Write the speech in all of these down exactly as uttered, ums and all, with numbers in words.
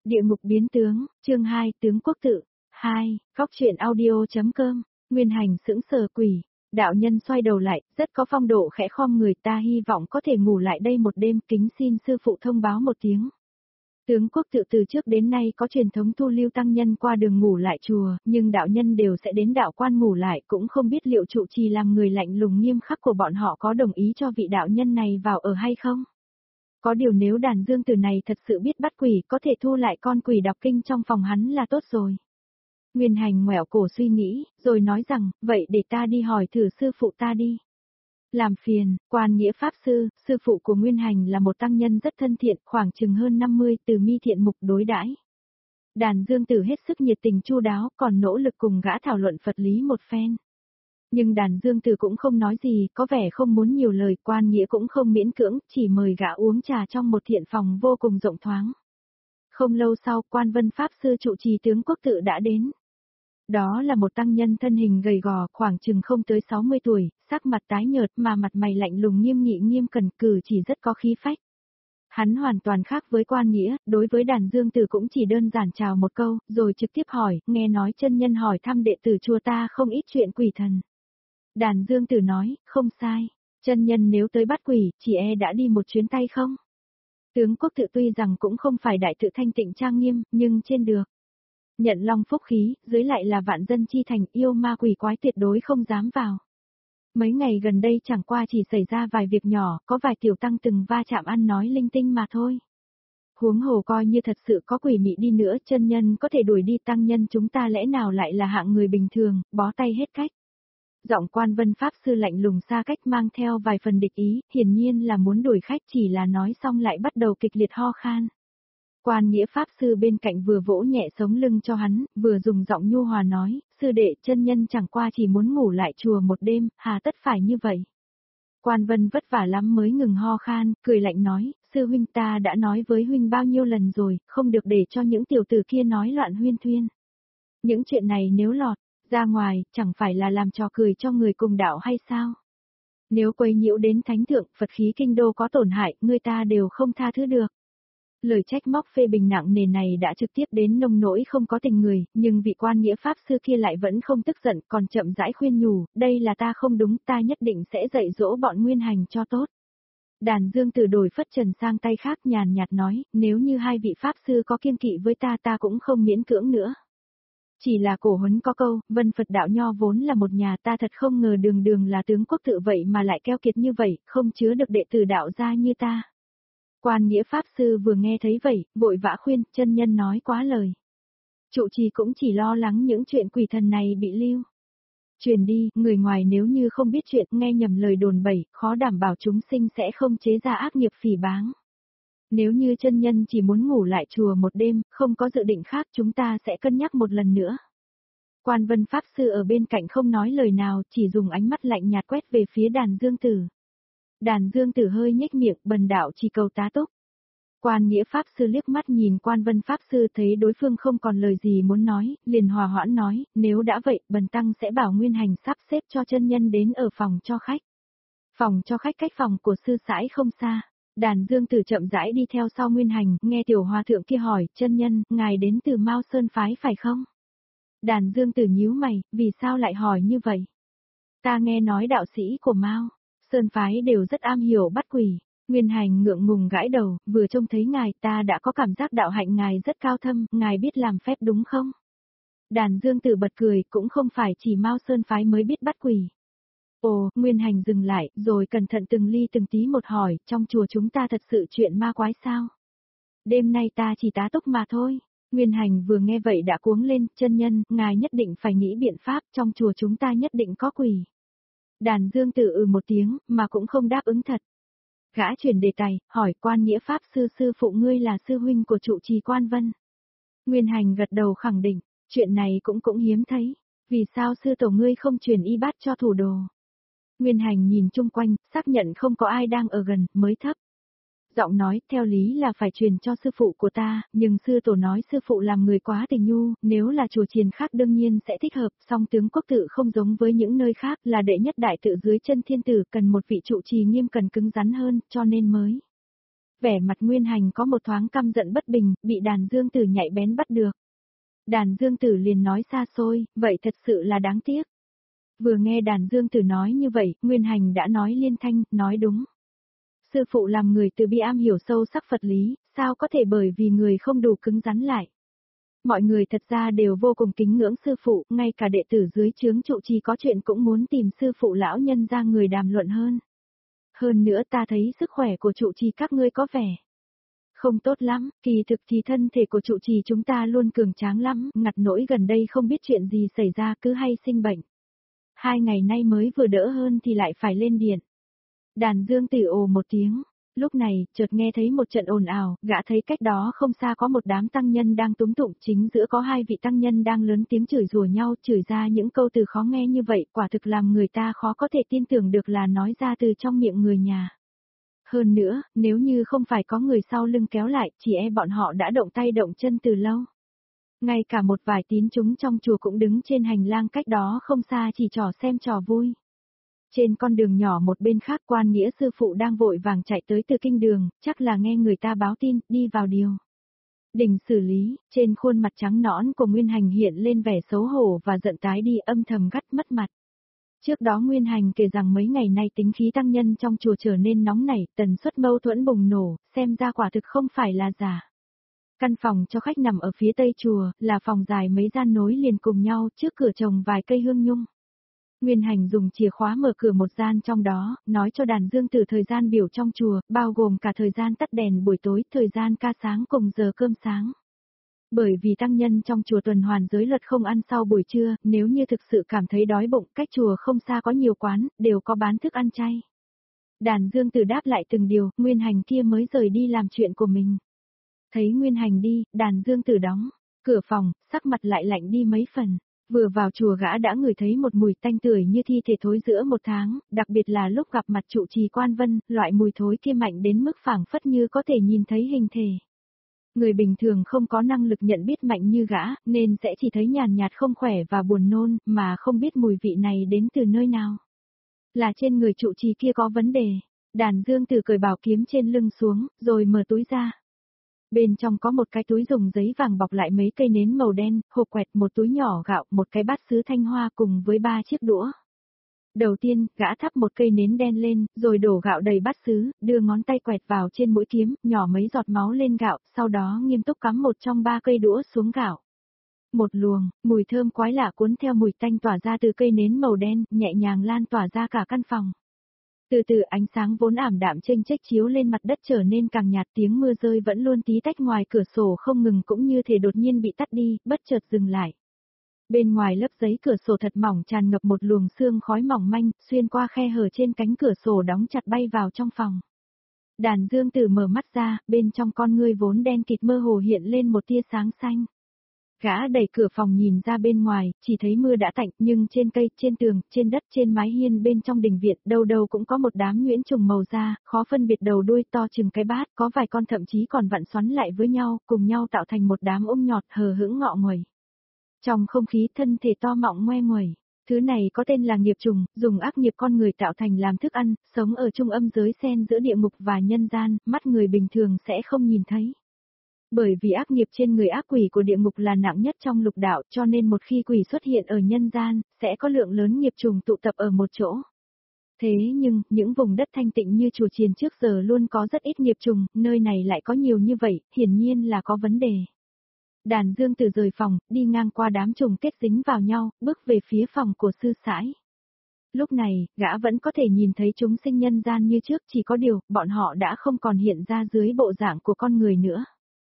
Địa ngục biến tướng, chương hai, tướng quốc tự. hai, góc truyện audio.com, Nguyên Hành sững sờ quỷ. Đạo nhân xoay đầu lại, rất có phong độ khẽ khom người, ta hy vọng có thể ngủ lại đây một đêm, kính xin sư phụ thông báo một tiếng. Tướng quốc tự từ trước đến nay có truyền thống thu lưu tăng nhân qua đường ngủ lại chùa, nhưng đạo nhân đều sẽ đến đạo quan ngủ lại, cũng không biết liệu trụ trì làm người lạnh lùng nghiêm khắc của bọn họ có đồng ý cho vị đạo nhân này vào ở hay không. Có điều nếu đàn dương tử này thật sự biết bắt quỷ, có thể thu lại con quỷ đọc kinh trong phòng hắn là tốt rồi. Nguyên Hành ngoẹo cổ suy nghĩ, rồi nói rằng, vậy để ta đi hỏi thử sư phụ ta đi. Làm phiền, Quan Nghĩa Pháp Sư, sư phụ của Nguyên Hành là một tăng nhân rất thân thiện, khoảng chừng hơn năm mươi, từ mi thiện mục đối đãi. Đàn dương tử hết sức nhiệt tình chu đáo, còn nỗ lực cùng gã thảo luận Phật lý một phen. Nhưng đàn dương tử cũng không nói gì, có vẻ không muốn nhiều lời, Quan Nghĩa cũng không miễn cưỡng, chỉ mời gã uống trà trong một thiện phòng vô cùng rộng thoáng. Không lâu sau, Quan Vân Pháp Sư trụ trì tướng quốc tự đã đến. Đó là một tăng nhân thân hình gầy gò, khoảng chừng không tới sáu mươi tuổi, sắc mặt tái nhợt mà mặt mày lạnh lùng nghiêm nghị nghiêm cẩn, cử chỉ rất có khí phách. Hắn hoàn toàn khác với Quan Nghĩa, đối với đàn dương tử cũng chỉ đơn giản chào một câu, rồi trực tiếp hỏi, nghe nói chân nhân hỏi thăm đệ tử chùa ta không ít chuyện quỷ thần. Đàn dương tử nói, không sai, chân nhân nếu tới bắt quỷ, chỉ e đã đi một chuyến tay không? Tướng quốc tự tuy rằng cũng không phải đại tự thanh tịnh trang nghiêm, nhưng trên được nhận long phúc khí, dưới lại là vạn dân chi thành, yêu ma quỷ quái tuyệt đối không dám vào. Mấy ngày gần đây chẳng qua chỉ xảy ra vài việc nhỏ, có vài tiểu tăng từng va chạm ăn nói linh tinh mà thôi. Huống hồ coi như thật sự có quỷ mị đi nữa, chân nhân có thể đuổi đi tăng nhân chúng ta lẽ nào lại là hạng người bình thường, bó tay hết cách. Giọng Quan Vân Pháp Sư lạnh lùng xa cách mang theo vài phần địch ý, hiển nhiên là muốn đuổi khách, chỉ là nói xong lại bắt đầu kịch liệt ho khan. Quan Nghĩa Pháp Sư bên cạnh vừa vỗ nhẹ sống lưng cho hắn, vừa dùng giọng nhu hòa nói, sư đệ chân nhân chẳng qua chỉ muốn ngủ lại chùa một đêm, hà tất phải như vậy. Quan Vân vất vả lắm mới ngừng ho khan, cười lạnh nói, sư huynh ta đã nói với huynh bao nhiêu lần rồi, không được để cho những tiểu tử kia nói loạn huyên thuyên. Những chuyện này nếu lọt ra ngoài, chẳng phải là làm trò cười cho người cùng đạo hay sao? Nếu quấy nhiễu đến thánh thượng, Phật khí kinh đô có tổn hại, người ta đều không tha thứ được. Lời trách móc phê bình nặng nề này đã trực tiếp đến nông nỗi không có tình người, nhưng vị Quan Nghĩa Pháp Sư kia lại vẫn không tức giận, còn chậm rãi khuyên nhủ, đây là ta không đúng, ta nhất định sẽ dạy dỗ bọn Nguyên Hành cho tốt. Đàn dương tử đổi phất trần sang tay khác nhàn nhạt nói, nếu như hai vị Pháp Sư có kiên kỵ với ta ta cũng không miễn cưỡng nữa. Chỉ là cổ huấn có câu, Vân Phật đạo nho vốn là một nhà, ta thật không ngờ đường đường là tướng quốc tự vậy mà lại keo kiệt như vậy, không chứa được đệ tử đạo gia như ta. Quan Nghĩa Pháp Sư vừa nghe thấy vậy, vội vã khuyên, chân nhân nói quá lời. Trụ trì cũng chỉ lo lắng những chuyện quỷ thần này bị lưu truyền đi, người ngoài nếu như không biết chuyện, nghe nhầm lời đồn bẩy, khó đảm bảo chúng sinh sẽ không chế ra ác nghiệp phỉ báng. Nếu như chân nhân chỉ muốn ngủ lại chùa một đêm, không có dự định khác, chúng ta sẽ cân nhắc một lần nữa. Quan Vân Pháp Sư ở bên cạnh không nói lời nào, chỉ dùng ánh mắt lạnh nhạt quét về phía đàn dương tử. Đàn dương tử hơi nhếch miệng, bần đạo chỉ cầu tá túc. Quan Nghĩa Pháp Sư liếc mắt nhìn Quan Vân Pháp Sư thấy đối phương không còn lời gì muốn nói, liền hòa hoãn nói, nếu đã vậy, bần tăng sẽ bảo Nguyên Hành sắp xếp cho chân nhân đến ở phòng cho khách. Phòng cho khách cách phòng của sư sãi không xa. Đàn dương tử chậm rãi đi theo sau Nguyên Hành, nghe tiểu hòa thượng kia hỏi, chân nhân, ngài đến từ Mao Sơn Phái phải không? Đàn dương tử nhíu mày, vì sao lại hỏi như vậy? Ta nghe nói đạo sĩ của Mao Sơn Phái đều rất am hiểu bắt quỷ. Nguyên Hành ngượng ngùng gãi đầu, vừa trông thấy ngài ta đã có cảm giác đạo hạnh ngài rất cao thâm, ngài biết làm phép đúng không? Đàn dương tử bật cười, cũng không phải chỉ Mao Sơn Phái mới biết bắt quỷ. Ồ, Nguyên Hành dừng lại, rồi cẩn thận từng ly từng tí một hỏi, trong chùa chúng ta thật sự chuyện ma quái sao? Đêm nay ta chỉ tá túc mà thôi. Nguyên Hành vừa nghe vậy đã cuống lên, chân nhân, ngài nhất định phải nghĩ biện pháp, trong chùa chúng ta nhất định có quỷ. Đàn dương tử ừ một tiếng, mà cũng không đáp ứng thật. Gã chuyển đề tài, hỏi Quan Nghĩa Pháp Sư sư phụ ngươi là sư huynh của trụ trì Quan Vân. Nguyên Hành gật đầu khẳng định, chuyện này cũng cũng hiếm thấy. Vì sao sư tổ ngươi không truyền y bát cho thủ đồ? Nguyên Hành nhìn chung quanh, xác nhận không có ai đang ở gần, mới thấp giọng nói, theo lý là phải truyền cho sư phụ của ta, nhưng sư tổ nói sư phụ làm người quá tình nhu, nếu là chùa chiền khác đương nhiên sẽ thích hợp, song tướng quốc tự không giống với những nơi khác, là đệ nhất đại tự dưới chân thiên tử, cần một vị trụ trì nghiêm cần cứng rắn hơn, cho nên mới Vẻ mặt Nguyên Hành có một thoáng căm giận bất bình, bị Đàn Dương Tử nhạy bén bắt được. Đàn Dương Tử liền nói xa xôi, vậy thật sự là đáng tiếc. Vừa nghe Đàn Dương Tử nói như vậy, Nguyên Hành đã nói liên thanh, nói đúng. Sư phụ làm người từ bi am hiểu sâu sắc Phật lý, sao có thể bởi vì người không đủ cứng rắn lại. Mọi người thật ra đều vô cùng kính ngưỡng sư phụ, ngay cả đệ tử dưới trướng trụ trì có chuyện cũng muốn tìm sư phụ lão nhân ra người đàm luận hơn. Hơn nữa ta thấy sức khỏe của trụ trì các ngươi có vẻ không tốt lắm, kỳ thực thì thân thể của trụ trì chúng ta luôn cường tráng lắm, ngặt nỗi gần đây không biết chuyện gì xảy ra cứ hay sinh bệnh. Hai ngày nay mới vừa đỡ hơn thì lại phải lên điện. Đàn Dương Tử ồ một tiếng, lúc này, chợt nghe thấy một trận ồn ào, gã thấy cách đó không xa có một đám tăng nhân đang túm tụng, chính giữa có hai vị tăng nhân đang lớn tiếng chửi rủa nhau, chửi ra những câu từ khó nghe như vậy, quả thực làm người ta khó có thể tin tưởng được là nói ra từ trong miệng người nhà. Hơn nữa, nếu như không phải có người sau lưng kéo lại, chỉ e bọn họ đã động tay động chân từ lâu. Ngay cả một vài tín chúng trong chùa cũng đứng trên hành lang cách đó không xa chỉ trò xem trò vui. Trên con đường nhỏ một bên khác Quan Nghĩa sư phụ đang vội vàng chạy tới từ kinh đường, chắc là nghe người ta báo tin, đi vào điều. Đình xử lý, trên khuôn mặt trắng nõn của Nguyên Hành hiện lên vẻ xấu hổ và giận tái đi, âm thầm gắt mất mặt. Trước đó Nguyên Hành kể rằng mấy ngày nay tính khí tăng nhân trong chùa trở nên nóng nảy, tần suất mâu thuẫn bùng nổ, xem ra quả thực không phải là giả. Căn phòng cho khách nằm ở phía tây chùa, là phòng dài mấy gian nối liền cùng nhau, trước cửa trồng vài cây hương nhung. Nguyên Hành dùng chìa khóa mở cửa một gian trong đó, nói cho Đàn Dương Tử thời gian biểu trong chùa, bao gồm cả thời gian tắt đèn buổi tối, thời gian ca sáng cùng giờ cơm sáng. Bởi vì tăng nhân trong chùa tuần hoàn giới luật không ăn sau buổi trưa, nếu như thực sự cảm thấy đói bụng, cách chùa không xa có nhiều quán, đều có bán thức ăn chay. Đàn Dương Tử đáp lại từng điều, Nguyên Hành kia mới rời đi làm chuyện của mình. Thấy Nguyên Hành đi, Đàn Dương Tử đóng cửa phòng, sắc mặt lại lạnh đi mấy phần. Vừa vào chùa gã đã ngửi thấy một mùi tanh tưởi như thi thể thối giữa một tháng, đặc biệt là lúc gặp mặt trụ trì Quan Vân, loại mùi thối kia mạnh đến mức phảng phất như có thể nhìn thấy hình thể. Người bình thường không có năng lực nhận biết mạnh như gã, nên sẽ chỉ thấy nhàn nhạt không khỏe và buồn nôn, mà không biết mùi vị này đến từ nơi nào. Là trên người trụ trì kia có vấn đề. Đàn Dương Tử cởi bảo kiếm trên lưng xuống, rồi mở túi ra. Bên trong có một cái túi dùng giấy vàng bọc lại mấy cây nến màu đen, hộp quẹt, một túi nhỏ gạo, một cái bát sứ thanh hoa cùng với ba chiếc đũa. Đầu tiên, gã thắp một cây nến đen lên, rồi đổ gạo đầy bát sứ, đưa ngón tay quẹt vào trên mũi kiếm, nhỏ mấy giọt máu lên gạo, sau đó nghiêm túc cắm một trong ba cây đũa xuống gạo. Một luồng, mùi thơm quái lạ cuốn theo mùi tanh tỏa ra từ cây nến màu đen, nhẹ nhàng lan tỏa ra cả căn phòng. Từ từ ánh sáng vốn ảm đạm chênh chếch chiếu lên mặt đất trở nên càng nhạt, tiếng mưa rơi vẫn luôn tí tách ngoài cửa sổ không ngừng cũng như thể đột nhiên bị tắt đi, bất chợt dừng lại. Bên ngoài lớp giấy cửa sổ thật mỏng tràn ngập một luồng sương khói mỏng manh, xuyên qua khe hở trên cánh cửa sổ đóng chặt bay vào trong phòng. Đàn Dương Tử mở mắt ra, bên trong con ngươi vốn đen kịt mơ hồ hiện lên một tia sáng xanh. Gã đẩy cửa phòng nhìn ra bên ngoài, chỉ thấy mưa đã tạnh, nhưng trên cây, trên tường, trên đất, trên mái hiên bên trong đình viện, đâu đâu cũng có một đám nhuyễn trùng màu da, khó phân biệt đầu đuôi to chừng cái bát, có vài con thậm chí còn vặn xoắn lại với nhau, cùng nhau tạo thành một đám ôm nhọt hờ hững ngọ nguậy. Trong không khí thân thể to mọng ngoe nguẩy, thứ này có tên là nghiệp trùng, dùng ác nghiệp con người tạo thành làm thức ăn, sống ở trung âm giới xen giữa địa ngục và nhân gian, mắt người bình thường sẽ không nhìn thấy. Bởi vì ác nghiệp trên người ác quỷ của địa ngục là nặng nhất trong lục đạo, cho nên một khi quỷ xuất hiện ở nhân gian, sẽ có lượng lớn nghiệp trùng tụ tập ở một chỗ. Thế nhưng, những vùng đất thanh tịnh như chùa chiền trước giờ luôn có rất ít nghiệp trùng, nơi này lại có nhiều như vậy, hiển nhiên là có vấn đề. Đàn Dương Tử rời phòng, đi ngang qua đám trùng kết dính vào nhau, bước về phía phòng của sư sãi. Lúc này, gã vẫn có thể nhìn thấy chúng sinh nhân gian như trước, chỉ có điều, bọn họ đã không còn hiện ra dưới bộ dạng của con người nữa.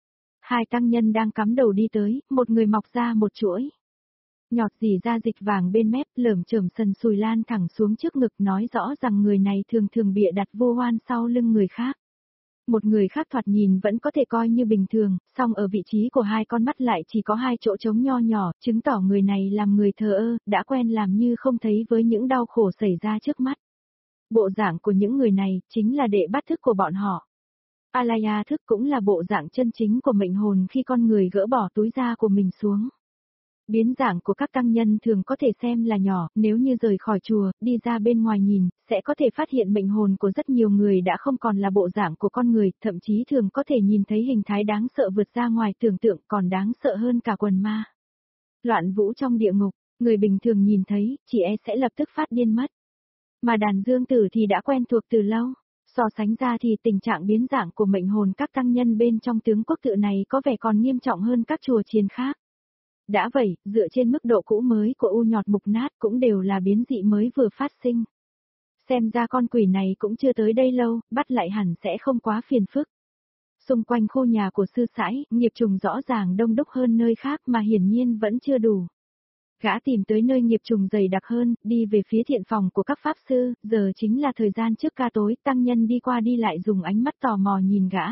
Hai tăng nhân đang cắm đầu đi tới, một người mọc ra một chuỗi nhọt dì ra dịch vàng bên mép, lởm chởm sần sùi lan thẳng xuống trước ngực, nói rõ rằng người này thường thường bịa đặt vu oan sau lưng người khác. Một người khác thoạt nhìn vẫn có thể coi như bình thường, song ở vị trí của hai con mắt lại chỉ có hai chỗ trống nho nhỏ, chứng tỏ người này làm người thờ ơ, đã quen làm như không thấy với những đau khổ xảy ra trước mắt. Bộ dạng của những người này, chính là đệ bắt thức của bọn họ. Alaya thức cũng là bộ dạng chân chính của mệnh hồn khi con người gỡ bỏ túi da của mình xuống. Biến dạng của các tăng nhân thường có thể xem là nhỏ, nếu như rời khỏi chùa, đi ra bên ngoài nhìn, sẽ có thể phát hiện mệnh hồn của rất nhiều người đã không còn là bộ dạng của con người, thậm chí thường có thể nhìn thấy hình thái đáng sợ vượt ra ngoài tưởng tượng còn đáng sợ hơn cả quần ma. Loạn vũ trong địa ngục, người bình thường nhìn thấy, chỉ e sẽ lập tức phát điên mất. Mà đàn dương tử thì đã quen thuộc từ lâu. So sánh ra thì tình trạng biến dạng của mệnh hồn các tăng nhân bên trong tướng quốc tự này có vẻ còn nghiêm trọng hơn các chùa chiền khác. Đã vậy, dựa trên mức độ cũ mới của u nhọt mục nát cũng đều là biến dị mới vừa phát sinh. Xem ra con quỷ này cũng chưa tới đây lâu, bắt lại hẳn sẽ không quá phiền phức. Xung quanh khu nhà của sư sãi, nghiệp trùng rõ ràng đông đúc hơn nơi khác mà hiển nhiên vẫn chưa đủ. Gã tìm tới nơi nghiệp trùng dày đặc hơn, đi về phía thiện phòng của các pháp sư, giờ chính là thời gian trước ca tối, tăng nhân đi qua đi lại dùng ánh mắt tò mò nhìn gã.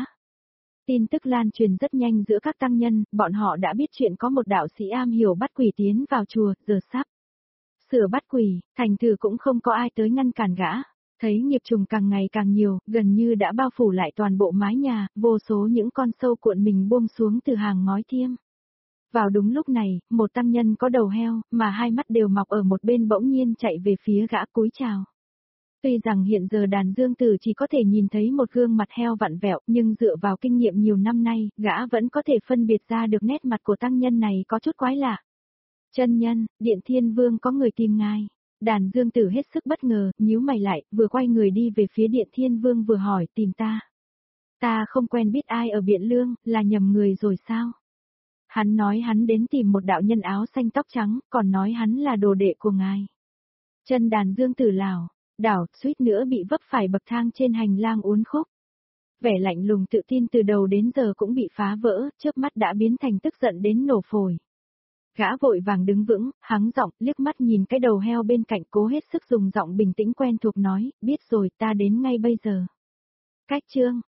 Tin tức lan truyền rất nhanh giữa các tăng nhân, bọn họ đã biết chuyện có một đạo sĩ am hiểu bắt quỷ tiến vào chùa, giờ sắp sửa bắt quỷ, thành thử cũng không có ai tới ngăn cản gã. Thấy nghiệp trùng càng ngày càng nhiều, gần như đã bao phủ lại toàn bộ mái nhà, vô số những con sâu cuộn mình buông xuống từ hàng ngói thiêm. Vào đúng lúc này, một tăng nhân có đầu heo, mà hai mắt đều mọc ở một bên bỗng nhiên chạy về phía gã cúi chào. Tuy rằng hiện giờ đàn dương tử chỉ có thể nhìn thấy một gương mặt heo vặn vẹo, nhưng dựa vào kinh nghiệm nhiều năm nay, gã vẫn có thể phân biệt ra được nét mặt của tăng nhân này có chút quái lạ. Chân nhân, Điện Thiên Vương có người tìm ngài. Đàn dương tử hết sức bất ngờ, nhíu mày lại, vừa quay người đi về phía Điện Thiên Vương vừa hỏi tìm ta. Ta không quen biết ai ở Biện Lương, là nhầm người rồi sao? Hắn nói hắn đến tìm một đạo nhân áo xanh tóc trắng, còn nói hắn là đồ đệ của ngài. Chân đàn dương tử lảo đảo, suýt nữa bị vấp phải bậc thang trên hành lang uốn khúc. Vẻ lạnh lùng tự tin từ đầu đến giờ cũng bị phá vỡ, chớp mắt đã biến thành tức giận đến nổ phổi. Gã vội vàng đứng vững, hắng giọng, liếc mắt nhìn cái đầu heo bên cạnh, cố hết sức dùng giọng bình tĩnh quen thuộc nói, biết rồi, ta đến ngay bây giờ. Cách chương